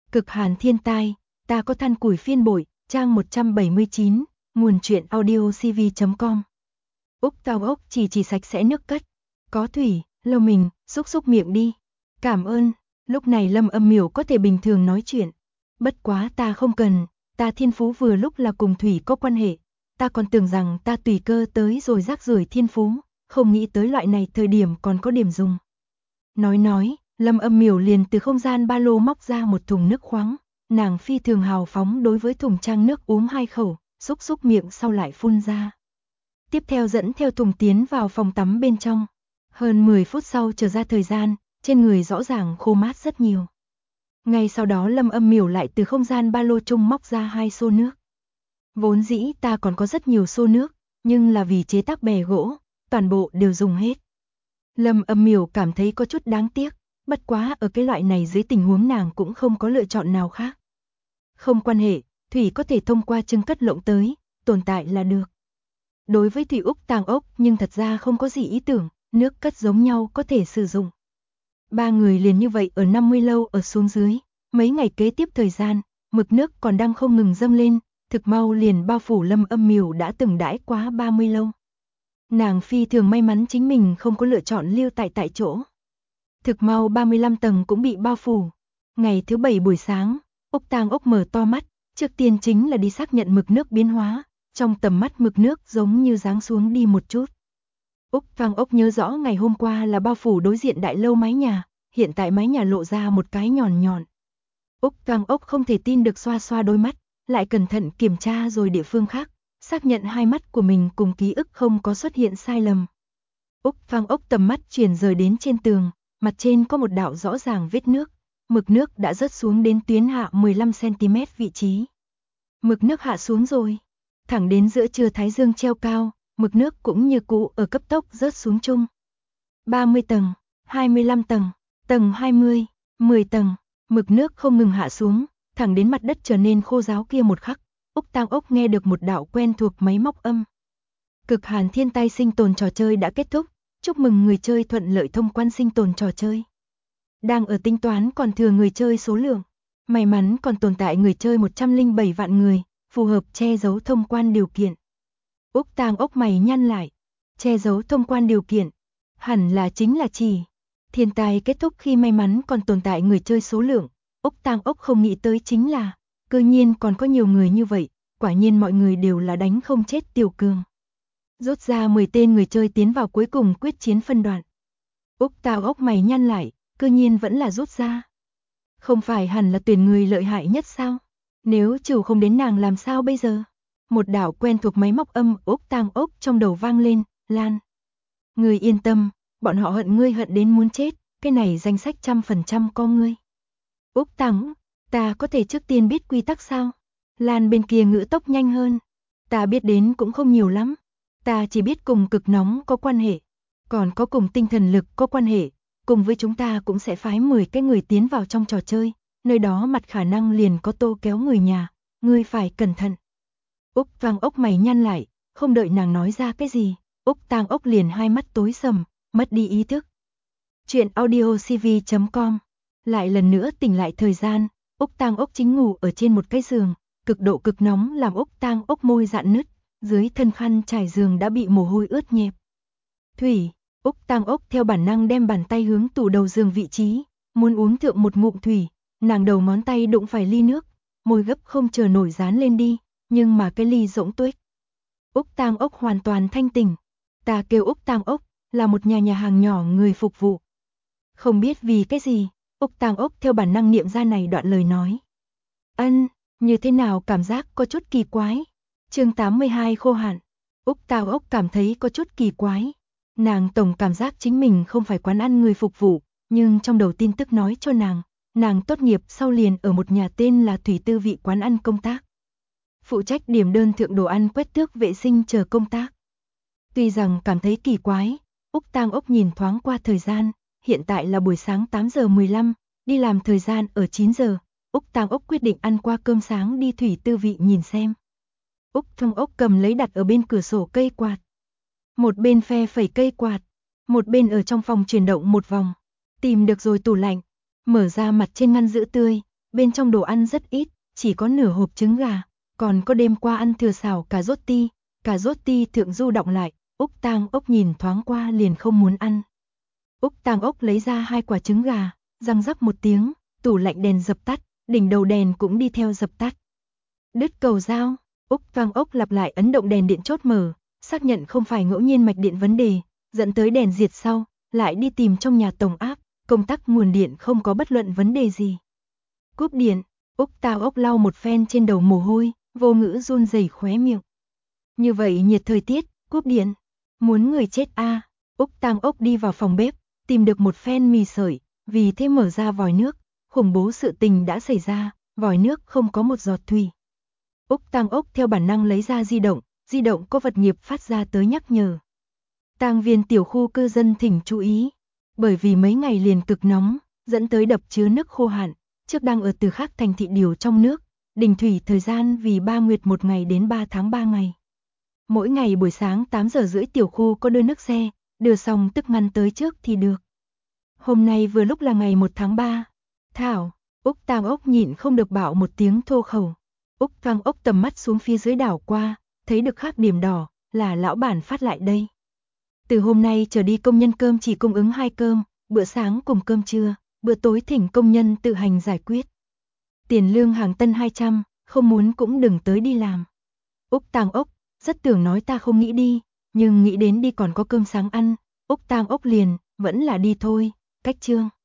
Cực hàn thiên tai, ta có than củi phiên bội, trang 179, nguồn truyện audio cv.com. Úc Tao Ốc chỉ sạch sẽ nước cất. Có thủy, lâu mình, xúc miệng đi. Cảm ơn, lúc này Lâm Âm Miểu có thể bình thường nói chuyện. Bất quá ta không cần, ta thiên phú vừa lúc là cùng thủy có quan hệ. Ta còn tưởng rằng ta tùy cơ tới rồi rác rưởi thiên phú, không nghĩ tới loại này thời điểm còn có điểm dùng. Nói, Lâm Âm Miểu liền từ không gian ba lô móc ra một thùng nước khoáng, nàng phi thường hào phóng đối với thùng trang nước uống 2 khẩu, xúc miệng sau lại phun ra. Tiếp theo dẫn theo thùng tiến vào phòng tắm bên trong. Hơn 10 phút sau trở ra thời gian, trên người rõ ràng khô mát rất nhiều. Ngay sau đó Lâm Âm Miểu lại từ không gian ba lô chung móc ra 2 xô nước. Vốn dĩ ta còn có rất nhiều xô nước, nhưng là vì chế tác bè gỗ, toàn bộ đều dùng hết. Lâm Âm Miểu cảm thấy có chút đáng tiếc, bất quá ở cái loại này dưới tình huống nàng cũng không có lựa chọn nào khác. Không quan hệ, thủy có thể thông qua chưng cất lộng tới, tồn tại là được. Đối với thủy Úc Tang Ốc nhưng thật ra không có gì ý tưởng, nước cất giống nhau có thể sử dụng. Ba người liền như vậy ở 50 lâu ở xuống dưới, mấy ngày kế tiếp thời gian, mực nước còn đang không ngừng dâng lên, thực mau liền bao phủ Lâm Âm Miểu đã từng đãi quá 30 lâu. Nàng phi thường may mắn chính mình không có lựa chọn lưu tại chỗ. Thực mau 35 tầng cũng bị bao phủ. Ngày thứ 7 buổi sáng, Úc Tang Ốc mở to mắt, trước tiên chính là đi xác nhận mực nước biến hóa, trong tầm mắt mực nước giống như giáng xuống đi một chút. Úc Tang Ốc nhớ rõ ngày hôm qua là bao phủ đối diện đại lâu mái nhà, hiện tại mái nhà lộ ra một cái nhọn. Úc Tang Ốc không thể tin được xoa đôi mắt, lại cẩn thận kiểm tra rồi địa phương khác, xác nhận hai mắt của mình cùng ký ức không có xuất hiện sai lầm. Úc Tang Ốc tầm mắt chuyển rời đến trên tường, mặt trên có một đạo rõ ràng vết nước, mực nước đã rớt xuống đến tuyến hạ 15 cm vị trí. Mực nước hạ xuống rồi, thẳng đến giữa trưa thái dương treo cao, mực nước cũng như cũ ở cấp tốc rớt xuống chung. 30 tầng, 25 tầng, tầng 20, 10 tầng, mực nước không ngừng hạ xuống, thẳng đến mặt đất trở nên khô ráo kia một khắc, Úc Tang Ốc nghe được một đạo quen thuộc máy móc âm. Cực hàn thiên tai sinh tồn trò chơi đã kết thúc, chúc mừng người chơi thuận lợi thông quan sinh tồn trò chơi. Đang ở tính toán còn thừa người chơi số lượng, may mắn còn tồn tại người chơi 107 vạn người, phù hợp che giấu thông quan điều kiện. Úc Tang Ốc mày nhăn lại, che giấu thông quan điều kiện, hẳn là chính là chỉ thiên tai kết thúc khi may mắn còn tồn tại người chơi số lượng. Úc Tang Ốc không nghĩ tới chính là, cơ nhiên còn có nhiều người như vậy, quả nhiên mọi người đều là đánh không chết tiểu cường. Rút ra 10 tên người chơi tiến vào cuối cùng quyết chiến phân đoạn. Úc Tang Ốc mày nhăn lại, cơ nhiên vẫn là rút ra. Không phải hẳn là tuyển người lợi hại nhất sao? Nếu trừ không đến nàng làm sao bây giờ? Một đạo quen thuộc máy móc âm Úc Tang Ốc trong đầu vang lên, Lan. Người yên tâm, bọn họ hận ngươi hận đến muốn chết, cái này danh sách 100% có ngươi. Úc Tang, ta có thể trước tiên biết quy tắc sao? Lan bên kia ngữ tốc nhanh hơn. Ta biết đến cũng không nhiều lắm. Ta chỉ biết cùng cực nóng có quan hệ, còn có cùng tinh thần lực có quan hệ, cùng với chúng ta cũng sẽ phái 10 cái người tiến vào trong trò chơi, nơi đó mặt khả năng liền có Tô Kéo người nhà, ngươi phải cẩn thận. Úc Tang Ốc mày nhăn lại, không đợi nàng nói ra cái gì, Úc Tang Ốc liền hai mắt tối sầm, mất đi ý thức. Chuyện audio cv.com. Lại lần nữa tỉnh lại thời gian, Úc Tang Ốc chính ngủ ở trên một cái giường, cực độ cực nóng làm Úc Tang Ốc môi rạn nứt, dưới thân khăn trải giường đã bị mồ hôi ướt nhẹp. Thủy, Úc Tang Ốc theo bản năng đem bàn tay hướng tủ đầu giường vị trí, muốn uống thượng một ngụm thủy, nàng đầu ngón tay đụng phải ly nước, môi gấp không chờ nổi dán lên đi, nhưng mà cái ly rỗng tuếch. Úc Tang Ốc hoàn toàn thanh tỉnh, ta kêu Úc Tang Ốc, là một nhà hàng nhỏ người phục vụ. Không biết vì cái gì, Úc Tang Ốc theo bản năng niệm ra này đoạn lời nói. Như thế nào cảm giác có chút kỳ quái. Chương 82 khô hạn. Úc Tang Ốc cảm thấy có chút kỳ quái. Nàng tổng cảm giác chính mình không phải quán ăn người phục vụ, nhưng trong đầu tin tức nói cho nàng tốt nghiệp sau liền ở một nhà tên là Thủy Tư Vị quán ăn công tác. Phụ trách điểm đơn thượng đồ ăn quét tước vệ sinh chờ công tác. Tuy rằng cảm thấy kỳ quái, Úc Tang Ốc nhìn thoáng qua thời gian, hiện tại là buổi sáng 8 giờ 15, đi làm thời gian ở 9 giờ, Úc Tang Ốc quyết định ăn qua cơm sáng đi Thủy Tư Vị nhìn xem. Úc Tang Ốc cầm lấy đặt ở bên cửa sổ cây quạt. Một bên phe phẩy cây quạt, một bên ở trong phòng chuyển động một vòng, tìm được rồi tủ lạnh, mở ra mặt trên ngăn giữ tươi, bên trong đồ ăn rất ít, chỉ có nửa hộp trứng gà, còn có đêm qua ăn thừa xào cà rốt ti thượng du đọng lại, Úc Tang Ốc nhìn thoáng qua liền không muốn ăn. Úc Tang Ốc lấy ra 2 quả trứng gà, răng rắc một tiếng, tủ lạnh đèn dập tắt, đỉnh đầu đèn cũng đi theo dập tắt. Đứt cầu dao, Úc Tang Ốc lặp lại ấn động đèn điện chốt mở, xác nhận không phải ngẫu nhiên mạch điện vấn đề, dẫn tới đèn diệt sau, lại đi tìm trong nhà tổng áp, công tắc nguồn điện không có bất luận vấn đề gì. Cúp điện, Úc Tang Ốc lau một phen trên đầu mồ hôi, vô ngữ run rẩy khóe miệng. Như vậy nhiệt thời tiết, cúp điện, muốn người chết a. Úc Tang Ốc đi vào phòng bếp, tìm được một phen mì sợi, vì thế mở ra vòi nước, khủng bố sự tình đã xảy ra, vòi nước không có một giọt thủy. Úc Tang Ốc theo bản năng lấy ra di động có vật nghiệp phát ra tới nhắc nhở. Tang viên tiểu khu cư dân thỉnh chú ý, bởi vì mấy ngày liền cực nóng, dẫn tới đập chứa nước khô hạn, trước đang ở từ khác thành thị điều trong nước, đình thủy thời gian vì 3 nguyệt 1 ngày đến 3 tháng 3 ngày. Mỗi ngày buổi sáng 8 giờ rưỡi tiểu khu có đưa nước xe, đưa xong tức ngăn tới trước thì được. Hôm nay vừa lúc là ngày 1 tháng 3. Thảo, Úc Tang Ốc nhịn không được bảo một tiếng thô khẩu. Úc Tang Ốc tầm mắt xuống phía dưới đảo qua, thấy được khác điểm đỏ, là lão bản phát lại đây. Từ hôm nay trở đi công nhân cơm chỉ cung ứng 2 cơm, bữa sáng cùng cơm trưa, bữa tối thỉnh công nhân tự hành giải quyết. Tiền lương hàng tân 200, không muốn cũng đừng tới đi làm. Úc Tang Ốc, rất tưởng nói ta không nghĩ đi, nhưng nghĩ đến đi còn có cơm sáng ăn, Úc Tang Ốc liền, vẫn là đi thôi, cách chương.